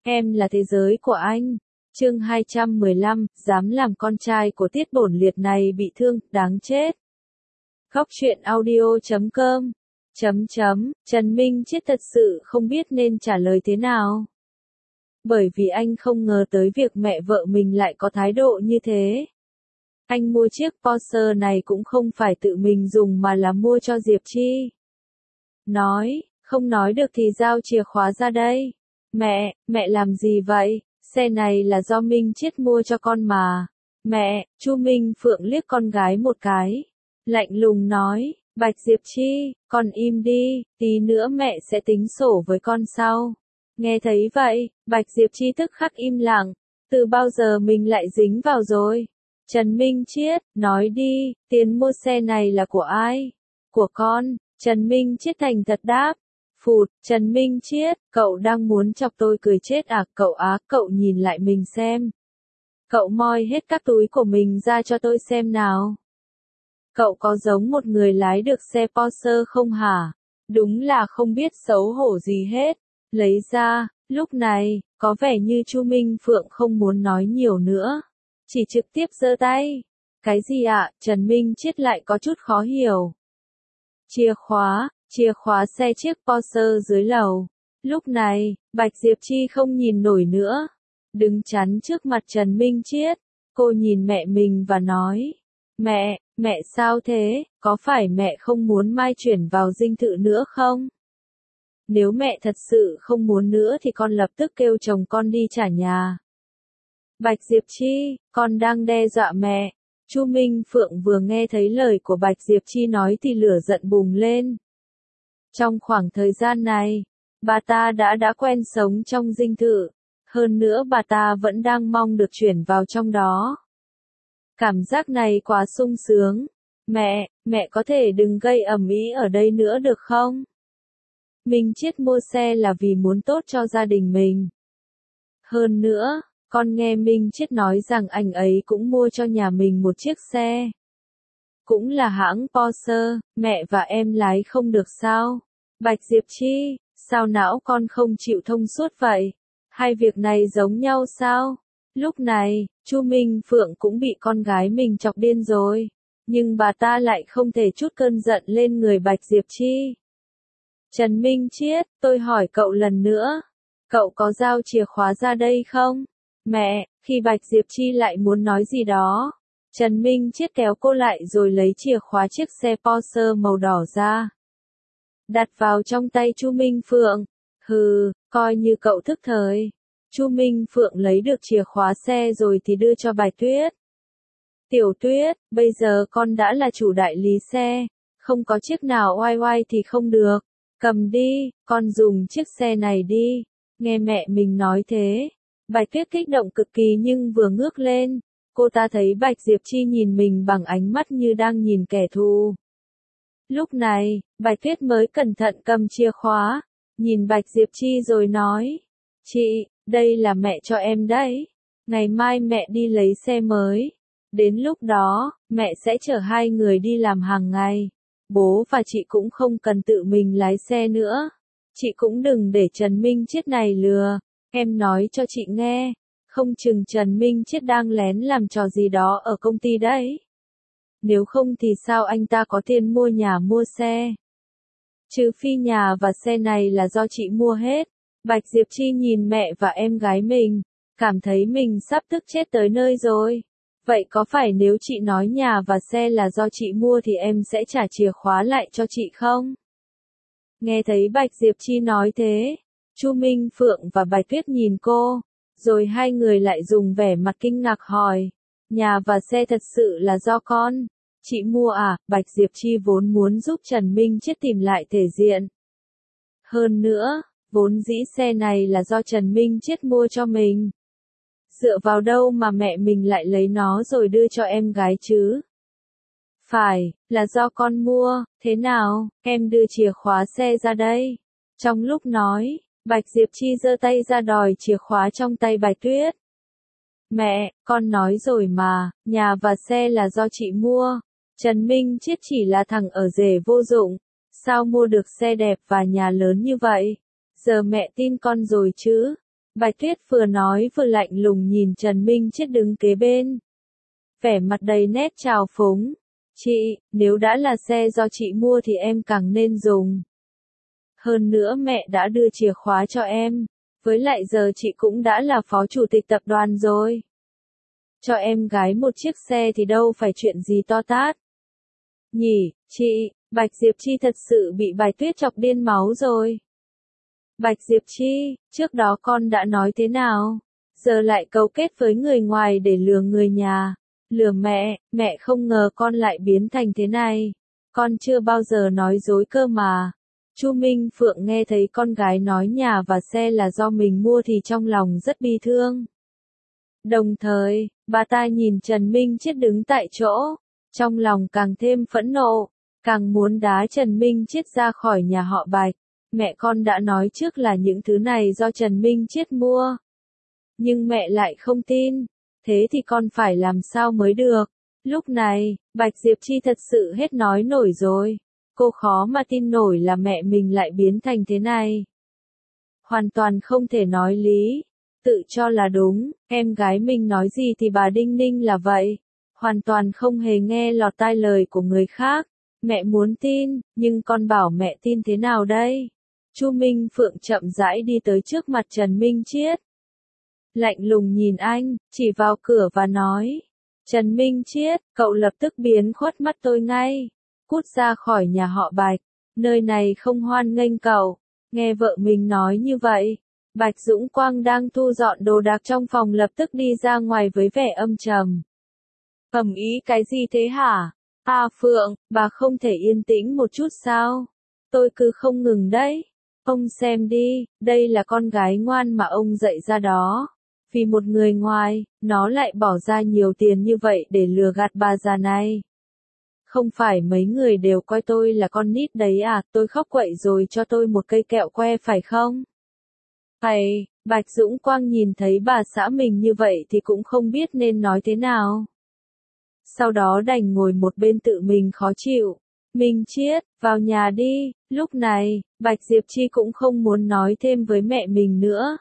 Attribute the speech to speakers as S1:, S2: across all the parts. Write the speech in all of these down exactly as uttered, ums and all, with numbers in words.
S1: Em là thế giới của anh. Chương hai trăm mười lăm, dám làm con trai của Tiết Bổn Liệt này bị thương, đáng chết. Góc truyện audio chấm com chấm chấm Trần Minh Chết thật sự không biết nên trả lời thế nào. Bởi vì anh không ngờ tới việc mẹ vợ mình lại có thái độ như thế. Anh mua chiếc Porsche này cũng không phải tự mình dùng mà là mua cho Diệp Chi. Nói, không nói được thì giao chìa khóa ra đây. Mẹ, mẹ làm gì vậy? Xe này là do Minh Chết mua cho con mà. Mẹ, Chu Minh Phượng liếc con gái một cái. Lạnh lùng nói, Bạch Diệp Chi, con im đi, tí nữa mẹ sẽ tính sổ với con sau. Nghe thấy vậy, Bạch Diệp Chi tức khắc im lặng. Từ bao giờ mình lại dính vào rồi? Trần Minh Chết, nói đi, tiền mua xe này là của ai? Của con. Trần Minh Chết thành thật đáp. Phụt, Trần Minh Chết, cậu đang muốn chọc tôi cười chết à? Cậu á, cậu nhìn lại mình xem. Cậu moi hết các túi của mình ra cho tôi xem nào. Cậu có giống một người lái được xe Porsche không hả? Đúng là không biết xấu hổ gì hết. Lấy ra, lúc này, có vẻ như Chu Minh Phượng không muốn nói nhiều nữa. Chỉ trực tiếp giơ tay. Cái gì ạ? Trần Minh Chết lại có chút khó hiểu. Chìa khóa, chìa khóa xe chiếc Porsche dưới lầu. Lúc này, Bạch Diệp Chi không nhìn nổi nữa. Đứng chắn trước mặt Trần Minh Chết. Cô nhìn mẹ mình và nói. Mẹ, mẹ sao thế? Có phải mẹ không muốn Mai chuyển vào dinh thự nữa không? Nếu mẹ thật sự không muốn nữa thì con lập tức kêu chồng con đi trả nhà. Bạch Diệp Chi, con đang đe dọa mẹ. Chu Minh Phượng vừa nghe thấy lời của Bạch Diệp Chi nói thì lửa giận bùng lên. Trong khoảng thời gian này, bà ta đã đã quen sống trong dinh thự. Hơn nữa bà ta vẫn đang mong được chuyển vào trong đó. Cảm giác này quá sung sướng. Mẹ, mẹ có thể đừng gây ầm ĩ ở đây nữa được không? Minh Chết mua xe là vì muốn tốt cho gia đình mình. Hơn nữa, con nghe Minh Chết nói rằng anh ấy cũng mua cho nhà mình một chiếc xe. Cũng là hãng Porsche, mẹ và em lái không được sao? Bạch Diệp Chi, sao não con không chịu thông suốt vậy? Hai việc này giống nhau sao? Lúc này, Chu Minh Phượng cũng bị con gái mình chọc điên rồi. Nhưng bà ta lại không thể trút cơn giận lên người Bạch Diệp Chi. Trần Minh Chết, tôi hỏi cậu lần nữa. Cậu có giao chìa khóa ra đây không? Mẹ, khi Bạch Diệp Chi lại muốn nói gì đó. Trần Minh Chết kéo cô lại rồi lấy chìa khóa chiếc xe Porsche màu đỏ ra. Đặt vào trong tay Chu Minh Phượng. Hừ, coi như cậu thức thời. Chu Minh Phượng lấy được chìa khóa xe rồi thì đưa cho Bạch Tuyết. Tiểu Tuyết, bây giờ con đã là chủ đại lý xe. Không có chiếc nào oai oai thì không được. Cầm đi, con dùng chiếc xe này đi. Nghe mẹ mình nói thế. Bạch Tuyết kích động cực kỳ nhưng vừa ngước lên. Cô ta thấy Bạch Diệp Chi nhìn mình bằng ánh mắt như đang nhìn kẻ thù. Lúc này, Bạch Tuyết mới cẩn thận cầm chìa khóa. Nhìn Bạch Diệp Chi rồi nói. Chị, đây là mẹ cho em đấy. Ngày mai mẹ đi lấy xe mới. Đến lúc đó, mẹ sẽ chở hai người đi làm hàng ngày. Bố và chị cũng không cần tự mình lái xe nữa. Chị cũng đừng để Trần Minh Chết này lừa. Em nói cho chị nghe. Không chừng Trần Minh Chết đang lén làm trò gì đó ở công ty đấy. Nếu không thì sao anh ta có tiền mua nhà mua xe? Trừ phi nhà và xe này là do chị mua hết. Bạch Diệp Chi nhìn mẹ và em gái mình. Cảm thấy mình sắp tức chết tới nơi rồi. Vậy có phải nếu chị nói nhà và xe là do chị mua thì em sẽ trả chìa khóa lại cho chị không? Nghe thấy Bạch Diệp Chi nói thế, Chu Minh Phượng và Bạch Tuyết nhìn cô, rồi hai người lại dùng vẻ mặt kinh ngạc hỏi, nhà và xe thật sự là do con, chị mua à? Bạch Diệp Chi vốn muốn giúp Trần Minh Chết tìm lại thể diện. Hơn nữa, vốn dĩ xe này là do Trần Minh Chết mua cho mình. Dựa vào đâu mà mẹ mình lại lấy nó rồi đưa cho em gái chứ? Phải, là do con mua, thế nào, em đưa chìa khóa xe ra đây. Trong lúc nói, Bạch Diệp Chi giơ tay ra đòi chìa khóa trong tay Bạch Tuyết. Mẹ, con nói rồi mà, nhà và xe là do chị mua. Trần Minh Chết chỉ là thằng ở rể vô dụng. Sao mua được xe đẹp và nhà lớn như vậy? Giờ mẹ tin con rồi chứ? Bạch Tuyết vừa nói vừa lạnh lùng nhìn Trần Minh Chết đứng kế bên. Vẻ mặt đầy nét trào phúng. Chị, nếu đã là xe do chị mua thì em càng nên dùng. Hơn nữa mẹ đã đưa chìa khóa cho em. Với lại giờ chị cũng đã là phó chủ tịch tập đoàn rồi. Cho em gái một chiếc xe thì đâu phải chuyện gì to tát. Nhỉ, chị, Bạch Diệp Chi thật sự bị Bạch Tuyết chọc điên máu rồi. Bạch Diệp Chi, trước đó con đã nói thế nào? Giờ lại cấu kết với người ngoài để lừa người nhà. Lừa mẹ, mẹ không ngờ con lại biến thành thế này. Con chưa bao giờ nói dối cơ mà. Chu Minh Phượng nghe thấy con gái nói nhà và xe là do mình mua thì trong lòng rất bi thương. Đồng thời, bà ta nhìn Trần Minh Chết đứng tại chỗ, trong lòng càng thêm phẫn nộ, càng muốn đá Trần Minh Chết ra khỏi nhà họ Bạch. Mẹ con đã nói trước là những thứ này do Trần Minh Chết mua. Nhưng mẹ lại không tin, thế thì con phải làm sao mới được. Lúc này, Bạch Diệp Chi thật sự hết nói nổi rồi. Cô khó mà tin nổi là mẹ mình lại biến thành thế này. Hoàn toàn không thể nói lý. Tự cho là đúng, em gái mình nói gì thì bà đinh ninh là vậy. Hoàn toàn không hề nghe lọt tai lời của người khác. Mẹ muốn tin, nhưng con bảo mẹ tin thế nào đây? Chu Minh Phượng chậm rãi đi tới trước mặt Trần Minh Chiết. Lạnh lùng nhìn anh, chỉ vào cửa và nói. Trần Minh Chiết, cậu lập tức biến khuất mắt tôi ngay. Cút ra khỏi nhà họ Bạch, nơi này không hoan nghênh cậu. Nghe vợ mình nói như vậy, Bạch Dũng Quang đang thu dọn đồ đạc trong phòng lập tức đi ra ngoài với vẻ âm trầm. Ầm ý cái gì thế hả? À Phượng, bà không thể yên tĩnh một chút sao? Tôi cứ không ngừng đấy. Ông xem đi, đây là con gái ngoan mà ông dạy ra đó. Vì một người ngoài, nó lại bỏ ra nhiều tiền như vậy để lừa gạt bà già này. Không phải mấy người đều coi tôi là con nít đấy à, tôi khóc quậy rồi cho tôi một cây kẹo que phải không? Hay, Bạch Dũng Quang nhìn thấy bà xã mình như vậy thì cũng không biết nên nói thế nào. Sau đó đành ngồi một bên tự mình khó chịu. Minh Chiết, vào nhà đi. Lúc này, Bạch Diệp Chi cũng không muốn nói thêm với mẹ mình nữa.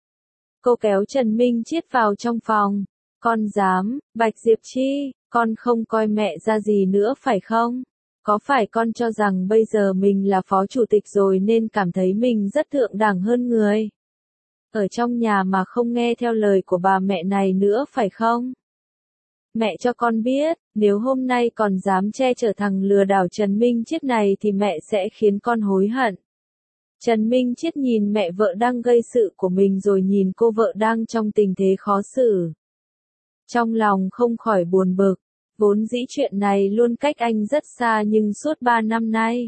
S1: Cô kéo Trần Minh Chiết vào trong phòng. Con dám, Bạch Diệp Chi, con không coi mẹ ra gì nữa phải không? Có phải con cho rằng bây giờ mình là phó chủ tịch rồi nên cảm thấy mình rất thượng đẳng hơn người? Ở trong nhà mà không nghe theo lời của bà mẹ này nữa phải không? Mẹ cho con biết, nếu hôm nay còn dám che chở thằng lừa đảo Trần Minh Chiết này thì mẹ sẽ khiến con hối hận. Trần Minh Chiết nhìn mẹ vợ đang gây sự của mình rồi nhìn cô vợ đang trong tình thế khó xử. Trong lòng không khỏi buồn bực, vốn dĩ chuyện này luôn cách anh rất xa nhưng suốt ba năm nay,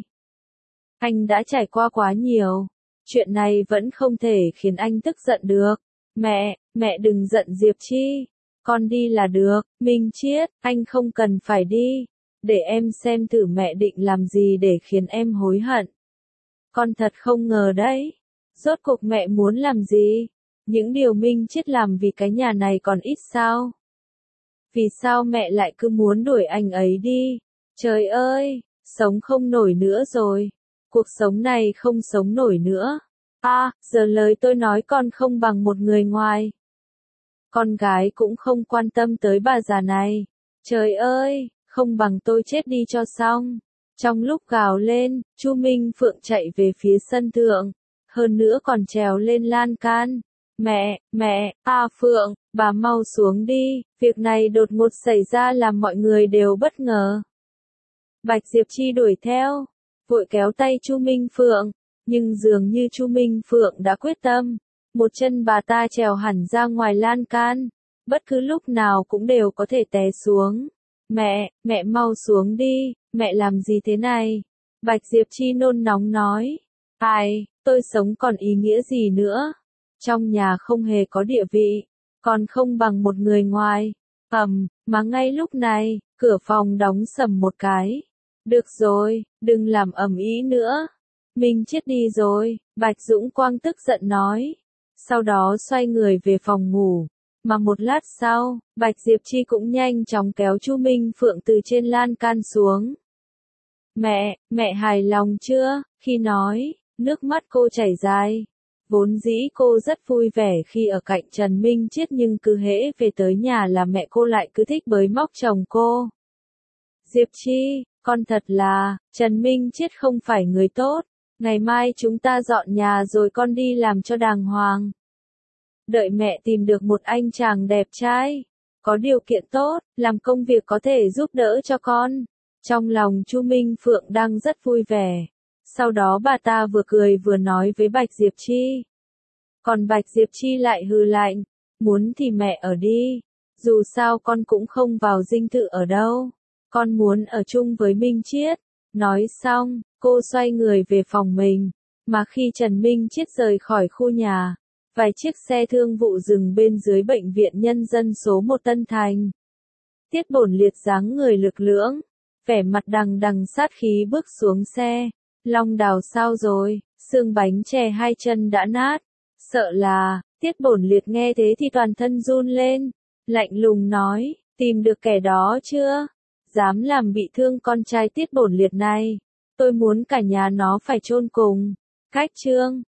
S1: anh đã trải qua quá nhiều. Chuyện này vẫn không thể khiến anh tức giận được. Mẹ, mẹ đừng giận Diệp Chi. Con đi là được, Minh Chiết, anh không cần phải đi. Để em xem thử mẹ định làm gì để khiến em hối hận. Con thật không ngờ đấy. Rốt cuộc mẹ muốn làm gì? Những điều Minh Chiết làm vì cái nhà này còn ít sao? Vì sao mẹ lại cứ muốn đuổi anh ấy đi? Trời ơi, sống không nổi nữa rồi. Cuộc sống này không sống nổi nữa. À, giờ lời tôi nói con không bằng một người ngoài. Con gái cũng không quan tâm tới bà già này. Trời ơi, không bằng tôi chết đi cho xong. Trong lúc gào lên, Chu Minh Phượng chạy về phía sân thượng. Hơn nữa còn trèo lên lan can. Mẹ, mẹ, à Phượng, bà mau xuống đi. Việc này đột ngột xảy ra làm mọi người đều bất ngờ. Bạch Diệp Chi đuổi theo, vội kéo tay Chu Minh Phượng. Nhưng dường như Chu Minh Phượng đã quyết tâm. Một chân bà ta trèo hẳn ra ngoài lan can. Bất cứ lúc nào cũng đều có thể té xuống. Mẹ, mẹ mau xuống đi, mẹ làm gì thế này? Bạch Diệp Chi nôn nóng nói. Ai, tôi sống còn ý nghĩa gì nữa? Trong nhà không hề có địa vị, còn không bằng một người ngoài. Ầm, mà ngay lúc này, cửa phòng đóng sầm một cái. Được rồi, đừng làm ầm ĩ nữa. Mình chết đi rồi, Bạch Dũng Quang tức giận nói. Sau đó xoay người về phòng ngủ. Mà một lát sau, Bạch Diệp Chi cũng nhanh chóng kéo Chu Minh Phượng từ trên lan can xuống. Mẹ, mẹ hài lòng chưa? Khi nói, nước mắt cô chảy dài. Vốn dĩ cô rất vui vẻ khi ở cạnh Trần Minh Chiết nhưng cứ hễ về tới nhà là mẹ cô lại cứ thích bới móc chồng cô. Diệp Chi, con thật là, Trần Minh Chiết không phải người tốt, ngày mai chúng ta dọn nhà rồi con đi làm cho đàng hoàng. Đợi mẹ tìm được một anh chàng đẹp trai, có điều kiện tốt, làm công việc có thể giúp đỡ cho con. Trong lòng Chu Minh Phượng đang rất vui vẻ. Sau đó bà ta vừa cười vừa nói với Bạch Diệp Chi. Còn Bạch Diệp Chi lại hừ lạnh, muốn thì mẹ ở đi, dù sao con cũng không vào dinh thự ở đâu, con muốn ở chung với Minh Chiết. Nói xong, cô xoay người về phòng mình, mà khi Trần Minh Chiết rời khỏi khu nhà, vài chiếc xe thương vụ dừng bên dưới bệnh viện nhân dân số một Tân Thành. Tiết Bổn Liệt dáng người lực lưỡng, vẻ mặt đằng đằng sát khí bước xuống xe. Long Đào sao rồi, xương bánh chè hai chân đã nát. Sợ là, Tiết Bổn Liệt nghe thế thì toàn thân run lên, lạnh lùng nói, tìm được kẻ đó chưa? Dám làm bị thương con trai Tiết Bổn Liệt này, tôi muốn cả nhà nó phải chôn cùng. Cách chương